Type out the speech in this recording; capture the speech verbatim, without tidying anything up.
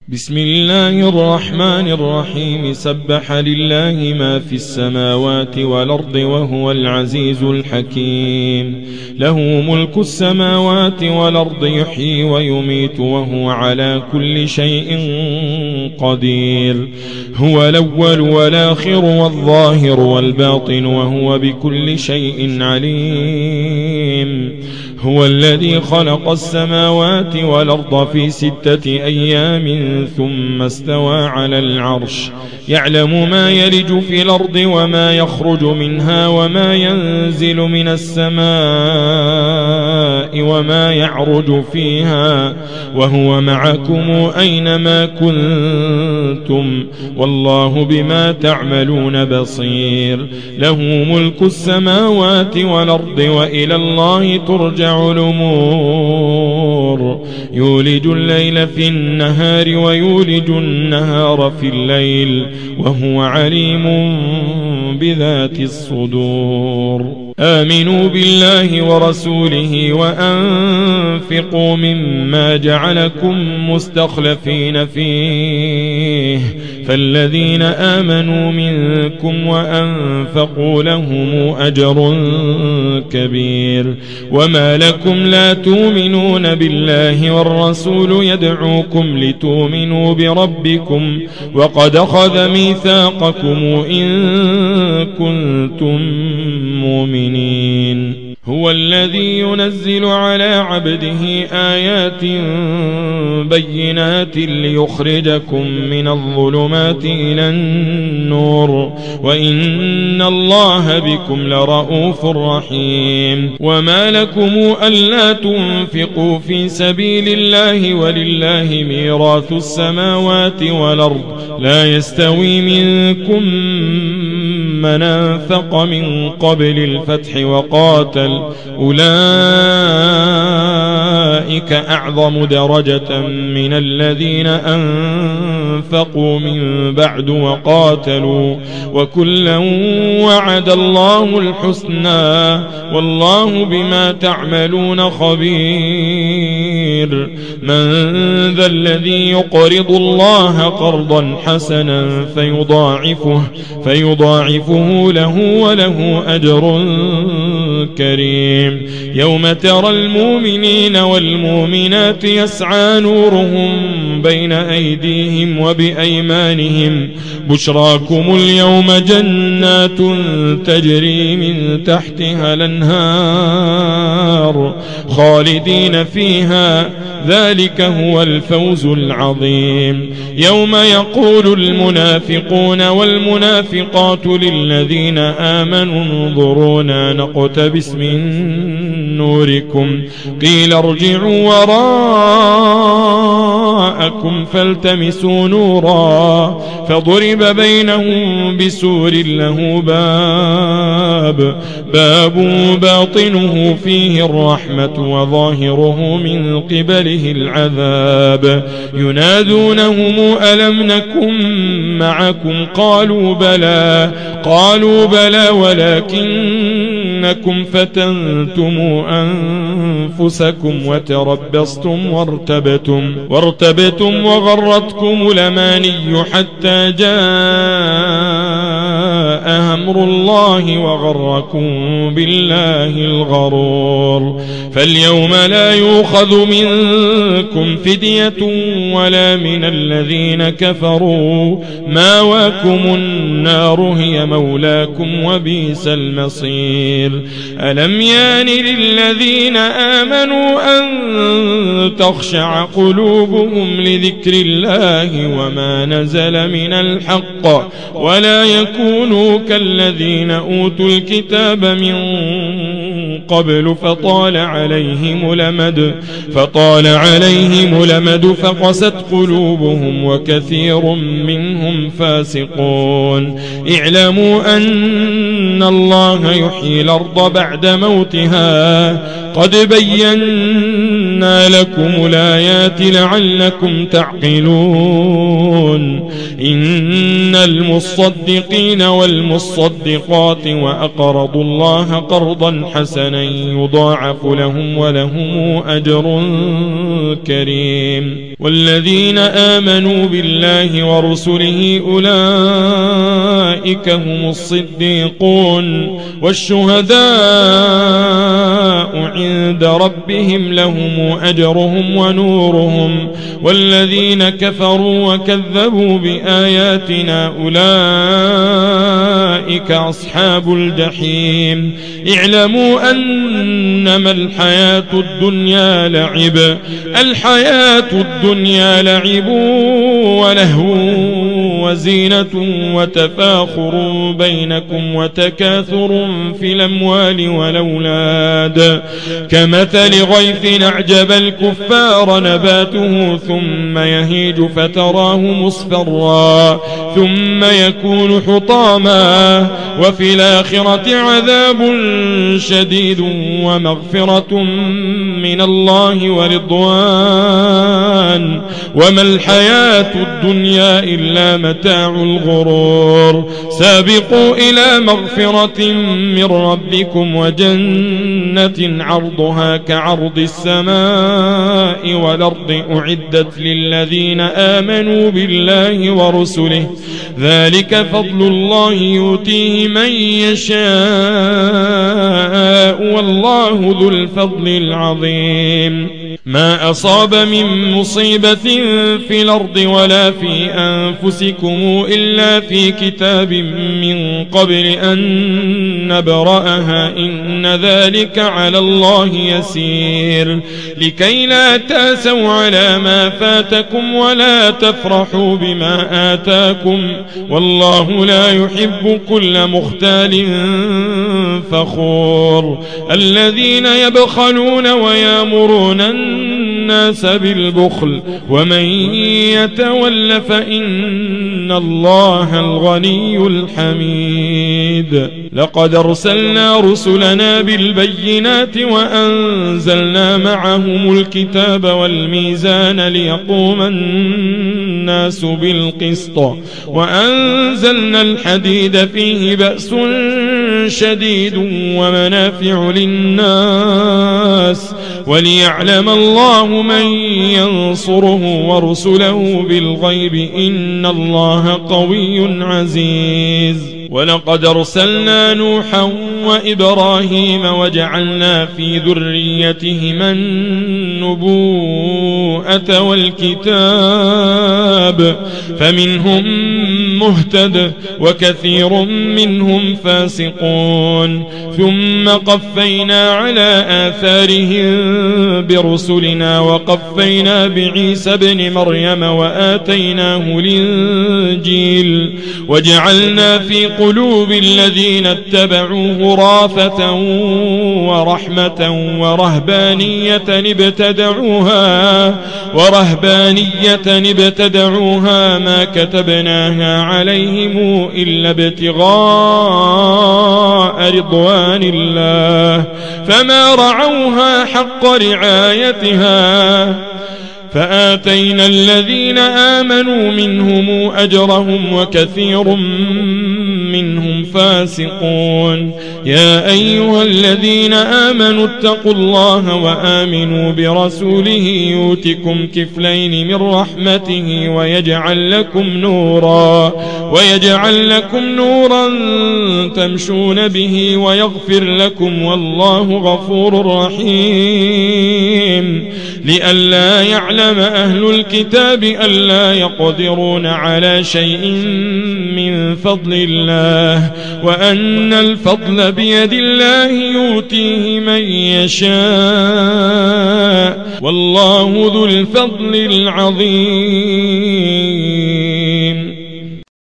بسم الله الرحمن الرحيم سبح لله ما في السماوات والأرض وهو العزيز الحكيم له ملك السماوات والأرض يحيي ويميت وهو على كل شيء قدير هو الأول والآخر والظاهر والباطن وهو بكل شيء عليم هو الذي خلق السماوات والأرض في ستة أيام ثم استوى على العرش يعلم ما يلج في الأرض وما يخرج منها وما ينزل من السماء وما يعرج فيها وهو معكم أينما كنتم والله بما تعملون بصير له ملك السماوات والأرض وإلى الله ترجع الأمور يولج الليل في النهار ويولج النهار في الليل وهو عليم بذات الصدور آمنوا بالله ورسوله وأنفقوا مما جعلكم مستخلفين فيه فالذين آمنوا منكم وأنفقوا لهم أجر كبير وما لكم لا تؤمنون بالله والرسول يدعوكم لتؤمنوا بربكم وقد أخذ ميثاقكم إن كنتم مؤمنين هو الذي ينزل على عبده آيات بينات ليخرجكم من الظلمات إلى النور وإن الله بكم لرؤوف رحيم وما لكم ألا تنفقوا في سبيل الله ولله ميراث السماوات والأرض لا يستوي منكم من أنفق من قبل الفتح وقاتل أولئك أعظم درجة من الذين أنفقوا من بعد وقاتلوا وكلا وعد الله الحسنى والله بما تعملون خبير من ذا الذي يقرض الله قرضا حسنا فيضاعفه فيضاعفه له وله أجر كريم يوم ترى المؤمنين والمؤمنات يسعى نورهم بين أيديهم وبأيمانهم بشراكم اليوم جنات تجري من تحتها الأنهار خالدين فيها ذلك هو الفوز العظيم يوم يقول المنافقون والمنافقات للذين آمنوا انظرونا نقتبس من نوركم قيل ارجعوا وراءكم فالتمسوا نورا فضرب بينهم بسور له باب باب باطنه فيه الرحمة وظاهره من قبله العذاب ينادونهم ألم نكن معكم قالوا بلى قالوا بلى ولكنكم فتنتم أنفسكم وتربصتم وارتبتم وارتبتم وغرتكم الأماني حتى جاء أمر الله وغركم بالله الغرور فاليوم لا يؤخذ منكم فدية ولا من الذين كفروا ماواكم النار هي مولاكم وبئس المصير ألم يان للذين آمنوا أن تخشع قلوبهم لذكر الله وما نزل من الحق ولا يكونوا كالذين أوتوا الكتاب من قبل فطال عليهم الأمد فطال عليهم الأمد فقست قلوبهم وكثير منهم فاسقون اعلموا أن الله يحيي الأرض بعد موتها قد بينا وبينا لكم الآيات لعلكم تعقلون إن المصدقين والمصدقات وأقرضوا الله قرضا حسنا يضاعف لهم ولهم أجر كريم والذين آمنوا بالله ورسله أولئك هم الصديقون والشهداء عند ربهم لهم أجرهم ونورهم والذين كفروا وكذبوا بآياتنا أولئك أصحاب الجحيم اعلموا أنما الحياة الدنيا لعب الحياة الدنيا لعب ولهو وزينة وتفاخر بينكم وتكاثر في الأموال والأولاد كمثل غيث أعجب الكفار نباته ثم يهيج فتراه مصفرا ثم يكون حطاما وفي الآخرة عذاب شديد ومغفرة من الله ورضوان وما الحياة الدنيا إلا متاع الغرور سابقوا إلى مغفرة من ربكم وجنة عرضها كعرض السماء والأرض أعدت للذين آمنوا بالله ورسله ذلك فضل الله يؤتيه من يشاء والله ذو الفضل العظيم ما أصاب من مصيبة في الأرض ولا في أنفسكم إلا في كتاب من قبل أن نبرأها إن ذلك على الله يسير لكي لا تأسوا على ما فاتكم ولا تفرحوا بما آتاكم والله لا يحب كل مختال فخور الذين يبخلون ويامرون الناس بالبخل ومن يتول فإن الله الغني الحميد لقد أرسلنا رسلنا بالبينات وأنزلنا معهم الكتاب والميزان ليقوم الناس بالقسط وأنزلنا الحديد فيه بأس شديد ومنافع للناس وليعلم الله من ينصره ورسله بالغيب إن الله قوي عزيز ولقد أرسلنا نوحا وإبراهيم وجعلنا في ذريتهما النبوءة والكتاب فمنهم مهتد وكثير منهم فاسقون ثم قفينا على آثارهم برسلنا وقفينا بعيسى ابن مريم وآتيناه الإنجيل وجعلنا في قلوب الذين اتبعوه رافة ورحمة ورهبانية ابتدعوها ورهبانية ابتدعوها ما كتبناها عليهم إلا ابتغاء رضوان الله فما رعوها حق رعايتها فآتينا الذين آمنوا منهم أجرهم وكثير منهم فاسقون يا أيها الذين آمنوا اتقوا الله وآمنوا برسوله يؤتكم كفلين من رحمته ويجعل لكم نورا ويجعل لكم نورا تمشون به ويغفر لكم والله غفور رحيم لئلا يعلم أهل الكتاب ألا يقدرون على شيء من فضل الله وأن الفضل بيد الله يؤتيه من يشاء والله ذو الفضل العظيم